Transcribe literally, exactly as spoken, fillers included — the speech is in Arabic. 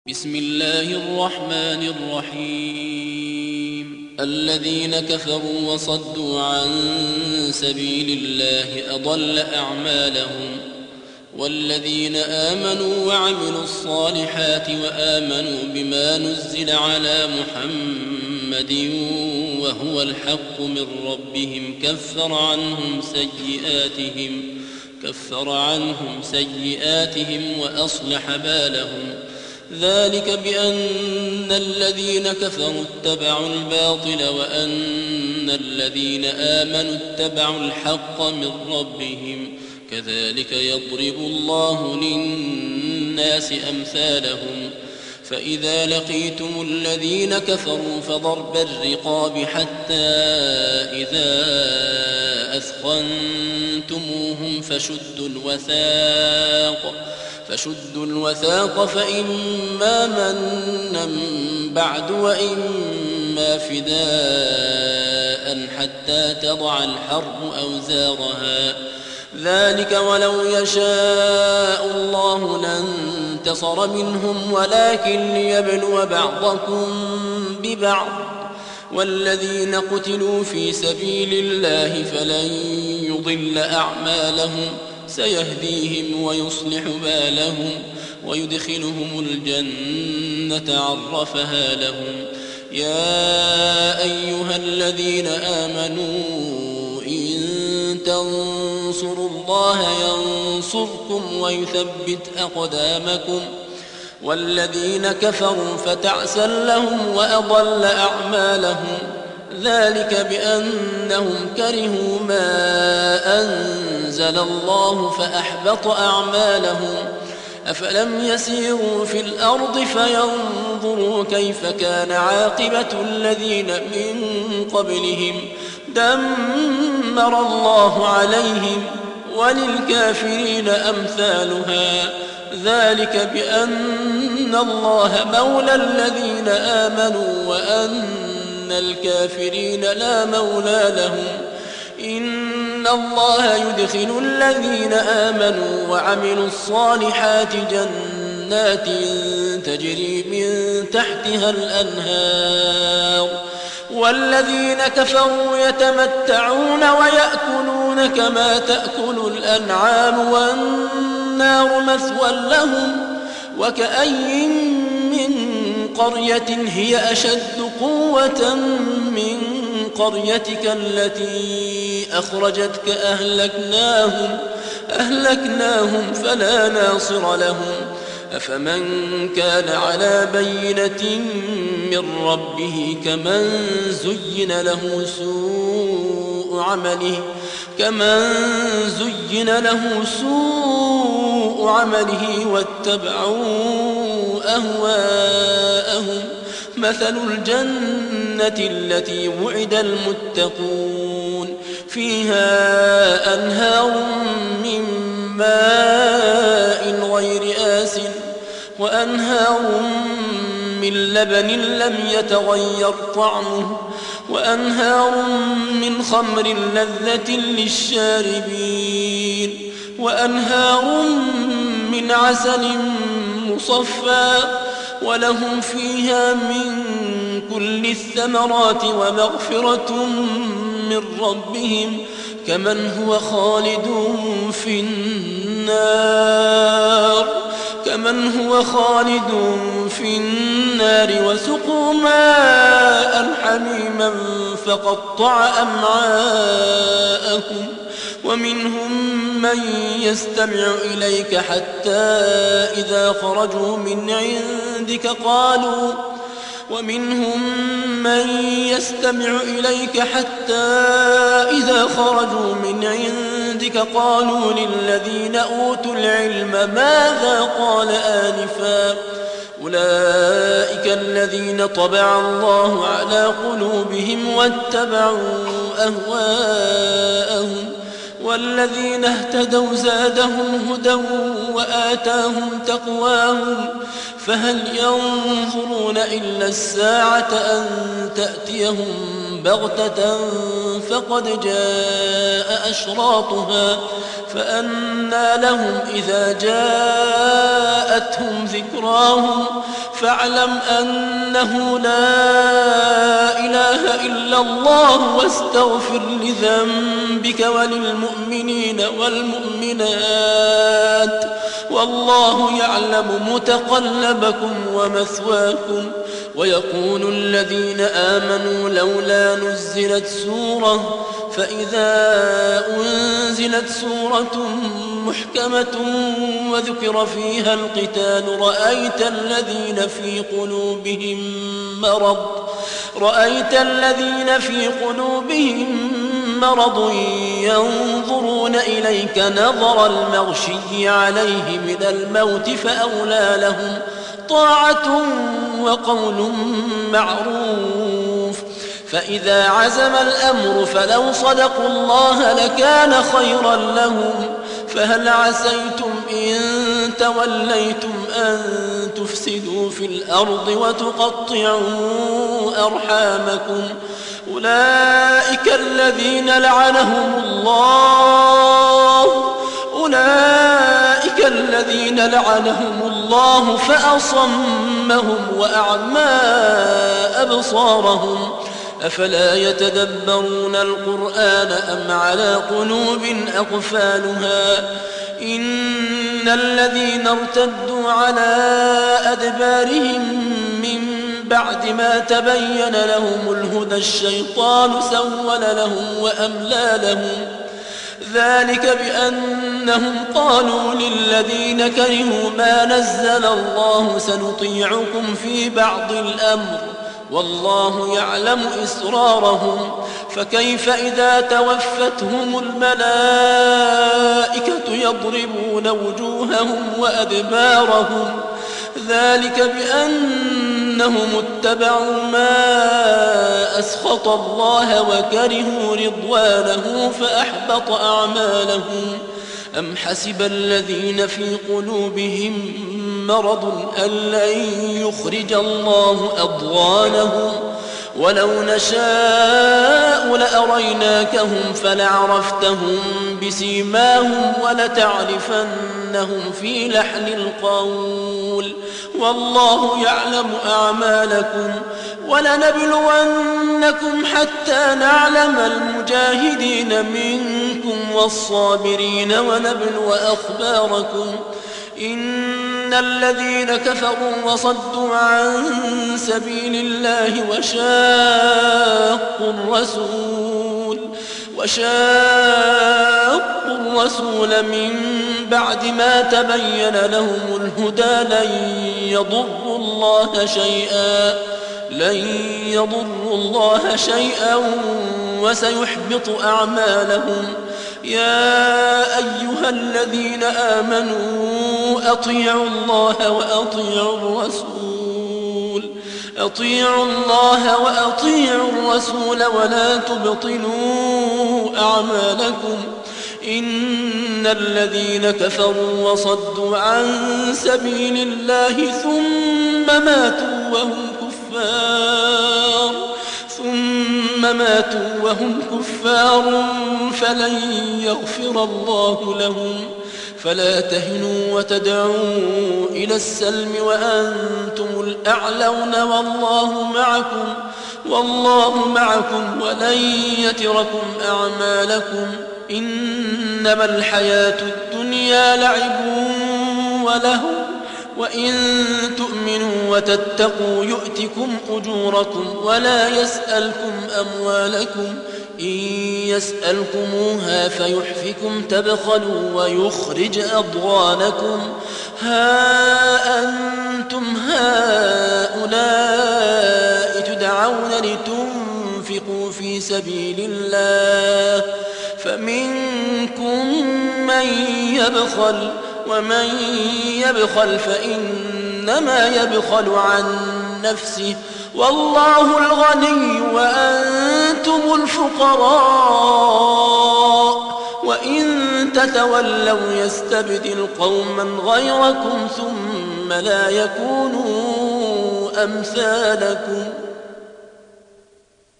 بسم الله الرحمن الرحيم الذين كفروا وصدوا عن سبيل الله أضل أعمالهم والذين آمنوا وعملوا الصالحات وآمنوا بما نزل على محمد وهو الحق من ربهم كفر عنهم سيئاتهم كفر عنهم سيئاتهم وأصلح بالهم ذلك بأن الذين كفروا اتبعوا الباطل وأن الذين آمنوا اتبعوا الحق من ربهم كذلك يضرب الله للناس أمثالهم فإذا لقيتم الذين كفروا فضرب الرقاب حتى إذا أثخنتموهم فشدوا الوثاق فشدوا الوثاق فإما منا بعد وإما فداء حتى تضع الحرب أوزارها ذلك ولو يشاء الله لانتصر منهم ولكن ليبلو بعضكم ببعض والذين قتلوا في سبيل الله فلن يضل أعمالهم سيهديهم ويصلح بالهم ويدخلهم الجنة عرفها لهم يا أيها الذين آمنوا إن تنصروا الله ينصركم ويثبت أقدامكم والذين كفروا فتعسا لهم وأضل أعمالهم ذلك بأنهم كرهوا ما أنزل الله فأحبط أعمالهم أفلم يسيروا في الأرض فينظروا كيف كان عاقبة الذين من قبلهم دمر الله عليهم وللكافرين أمثالها ذلك بأن الله مولى الذين آمنوا وأن الكافرين لا مولى لهم إن الله يدخل الذين آمنوا وعملوا الصالحات جنات تجري من تحتها الأنهار والذين كفروا يتمتعون ويأكلون كما تأكل الأنعام والنار مثوى لهم وكأي من قرية هي أشد قوة من قريتك التي أخرجتك أهلكناهم أهلكناهم فلا ناصر لهم أفمن كان على بينة من ربه كمن زين له سوء عمله كمن زين له سوء عمله واتبعوا أهواءهم مثل الجنة التي وعد المتقون فيها أنهار من ماء غير آسٍ وأنهار من لبن لم يتغير طعمه وأنهار من خمر لذة للشاربين وأنهار من عسل مصفى ولهم فيها من كل الثمرات ومغفرة من ربهم كمن هو خالد في النار كمن هو خالد في النار وسقوا ماء حميما فقطع أمعاءكم ومنهم من يستمع إليك حتى إذا خرجوا من عندك قالوا ومنهم من يستمع إليك حتى إذا خرجوا من عندك قالوا للذين أوتوا العلم ماذا قال آنفا أولئك الذين طبع الله على قلوبهم واتبعوا أهواءهم والذين اهتدوا زادهم هدى وآتاهم تقواهم فهل ينظرون إلا الساعة أن تأتيهم بغتة فقد جاء أشراطها فأنى لهم إذا جاءتهم ذكراهم فاعلم أنه لا إله إلا الله واستغفر لذنبك وللمؤمنين والمؤمنات والله يعلم متقلبكم ومثواكم. ويقول الذين آمنوا لولا نزلت سورة فإذا أنزلت سورة محكمة وذكر فيها القتال رأيت الذين في قلوبهم مرض رأيت الذين في قلوبهم مرض ينظرون إليك نظر المغشي عليه من الموت فأولى لهم طاعة وقول معروف. فإذا عزم الأمر فلو صدقوا الله لكان خيرا لهم. فهل عسيتم إن توليتم أن تفسدوا في الأرض وتقطعوا أرحامكم أولئك الذين لعنهم الله أولئك الذين لعنهم الله فأصمهم وأعمى أبصارهم أفلا يتدبرون القرآن أم على قلوب أقفالها إن الذين ارتدوا على أدبارهم من بعد ما تبين لهم الهدى الشيطان سول لهم وأملى لهم ذلك بأنهم قالوا للذين كرهوا ما نزل الله سنطيعكم في بعض الأمر والله يعلم إسرارهم. فكيف إذا توفتهم الملائكة يضربون وجوههم وأدبارهم ذلك بأنهم اتبعوا ما أسخط الله وكرهوا رضوانه فأحبط أعمالهم. أم حسب الذين في قلوبهم مرض أن لن يخرج الله أضغانهم ولو نشاء لأريناكهم فلعرفتهم بسيماهم ولتعرفنهم في لحن القول والله يعلم أعمالكم. ولنبلونكم حتى نعلم المجاهدين منكم والصابرين ونبلو أخباركم. إن الذين كفروا وصدوا عن سبيل الله وشاقوا الرسول وشاقوا الرسول من بعد ما تبين لهم الهدى لن يضروا الله شيئا لن يضروا الله شيئا وسيحبط أعمالهم. يا أيها الذين آمنوا أطيعوا الله وأطيعوا الرسول أطيعوا الله وأطيعوا الرسول ولا تبطلوا أعمالكم. إن الذين كفروا وصدوا عن سبيل الله ثم ماتوا وهم كفار ثم ماتوا وهم كفار فلن يغفر الله لهم. فلا تهنوا وتدعوا إلى السلم وأنتم الأعلون والله معكم والله معكم ولن يتركم أعمالكم. إنما الحياة الدنيا لعب ولهو وإن تؤمنوا وتتقوا يؤتكم أجوركم ولا يسألكم أموالكم. إن يسألكموها فيحفكم تبخلوا ويخرج أضغانكم. ها أنتم هؤلاء تدعون لتنفقوا في سبيل الله فمنكم من يبخل ومن يبخل فإنما يبخل عن نفسه والله الغني وأنتم الفقراء وإن تتولوا يستبدل قوما غيركم ثم لا يكونوا أمثالكم.